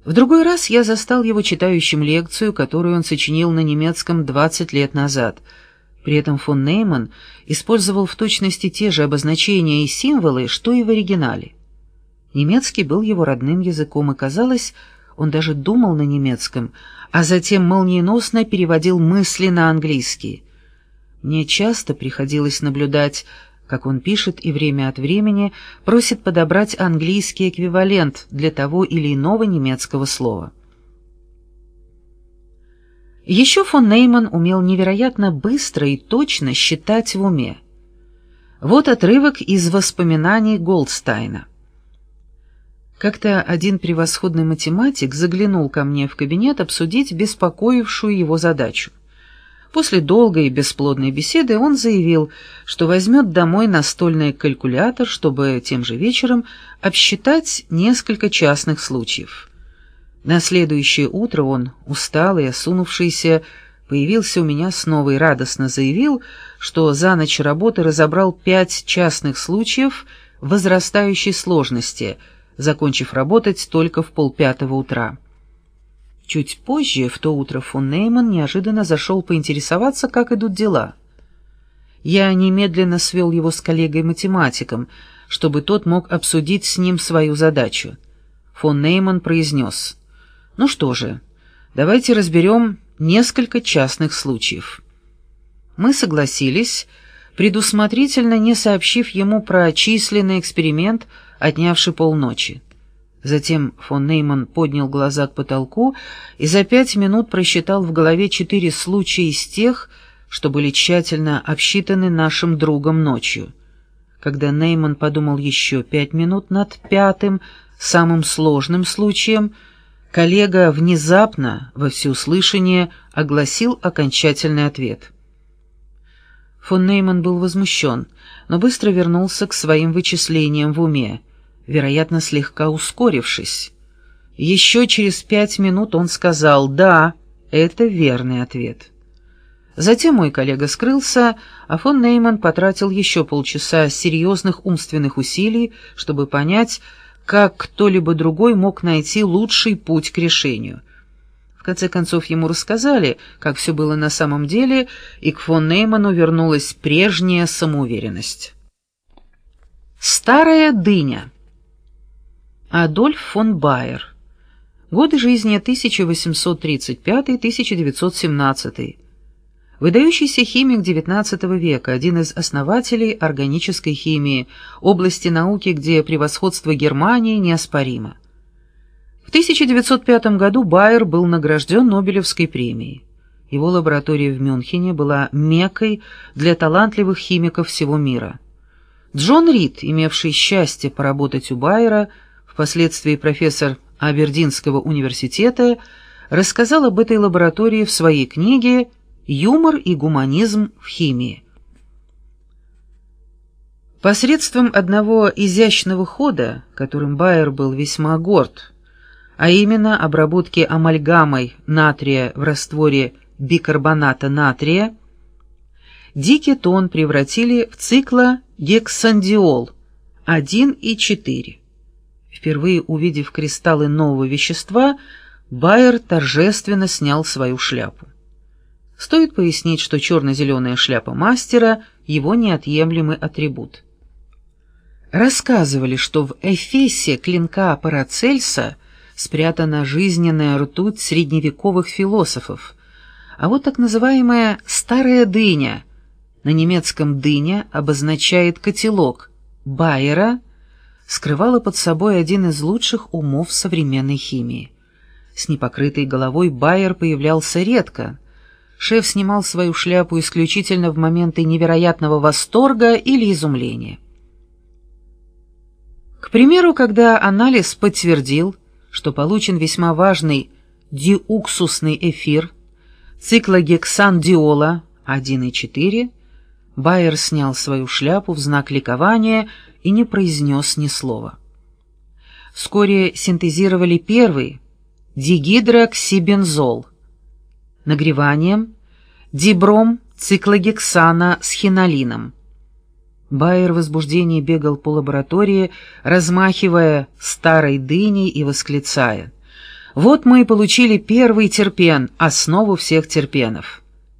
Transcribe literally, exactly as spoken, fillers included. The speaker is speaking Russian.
В другой раз я застал его читающим лекцию, которую он сочинил на немецком двадцать лет назад. При этом фон Нейман использовал в точности те же обозначения и символы, что и в оригинале. Немецкий был его родным языком, и, казалось, он даже думал на немецком, а затем молниеносно переводил мысли на английский. Мне часто приходилось наблюдать, как он пишет и время от времени просит подобрать английский эквивалент для того или иного немецкого слова. Еще фон Нейман умел невероятно быстро и точно считать в уме. Вот отрывок из воспоминаний Голдстайна. Как-то один превосходный математик заглянул ко мне в кабинет обсудить беспокоившую его задачу. После долгой и бесплодной беседы он заявил, что возьмет домой настольный калькулятор, чтобы тем же вечером обсчитать несколько частных случаев. На следующее утро он, усталый, осунувшийся, появился у меня снова и радостно заявил, что за ночь работы разобрал пять частных случаев возрастающей сложности, закончив работать только в полпятого утра. Чуть позже, в то утро, фон Нейман неожиданно зашел поинтересоваться, как идут дела. Я немедленно свел его с коллегой-математиком, чтобы тот мог обсудить с ним свою задачу. Фон Нейман произнес: «Ну что же, давайте разберем несколько частных случаев». Мы согласились, предусмотрительно не сообщив ему про численный эксперимент, отнявший полночи. Затем фон Нейман поднял глаза к потолку и за пять минут просчитал в голове четыре случая из тех, что были тщательно обсчитаны нашим другом ночью. Когда Нейман подумал еще пять минут над пятым, самым сложным случаем, коллега внезапно, во всеуслышание, огласил окончательный ответ. Фон Нейман был возмущен, но быстро вернулся к своим вычислениям в уме, вероятно, слегка ускорившись. Еще через пять минут он сказал: «Да, это верный ответ». Затем мой коллега скрылся, а фон Нейман потратил еще полчаса серьезных умственных усилий, чтобы понять, как кто-либо другой мог найти лучший путь к решению. В конце концов ему рассказали, как все было на самом деле, и к фон Нейману вернулась прежняя самоуверенность. Старая дыня. Адольф фон Байер. Годы жизни тысяча восемьсот тридцать пятый — тысяча девятьсот семнадцатый. Выдающийся химик девятнадцатого века, один из основателей органической химии, области науки, где превосходство Германии неоспоримо. В тысяча девятьсот пятом году Байер был награжден Нобелевской премией. Его лаборатория в Мюнхене была меккой для талантливых химиков всего мира. Джон Рид, имевший счастье поработать у Байера, впоследствии профессор Абердинского университета, рассказал об этой лаборатории в своей книге «Юмор и гуманизм в химии». Посредством одного изящного хода, которым Байер был весьма горд, а именно обработки амальгамой натрия в растворе бикарбоната натрия, дикетон превратили в циклогександиол один и четыре. Впервые увидев кристаллы нового вещества, Байер торжественно снял свою шляпу. Стоит пояснить, что черно-зеленая шляпа мастера – его неотъемлемый атрибут. Рассказывали, что в эфесе клинка Парацельса спрятана жизненная ртуть средневековых философов, а вот так называемая «старая дыня», на немецком «дыня» обозначает котелок, Байера, скрывала под собой один из лучших умов современной химии. С непокрытой головой Байер появлялся редко. Шеф снимал свою шляпу исключительно в моменты невероятного восторга или изумления. К примеру, когда анализ подтвердил, что получен весьма важный диуксусный эфир, циклогександиола один и четыре, Байер снял свою шляпу в знак ликования и не произнес ни слова. Вскоре синтезировали первый дигидроксибензол. Нагреванием дибром циклогексана с хинолином. Байер в возбуждении бегал по лаборатории, размахивая старой дыней и восклицая: Вот мы и получили первый терпен, основу всех терпенов.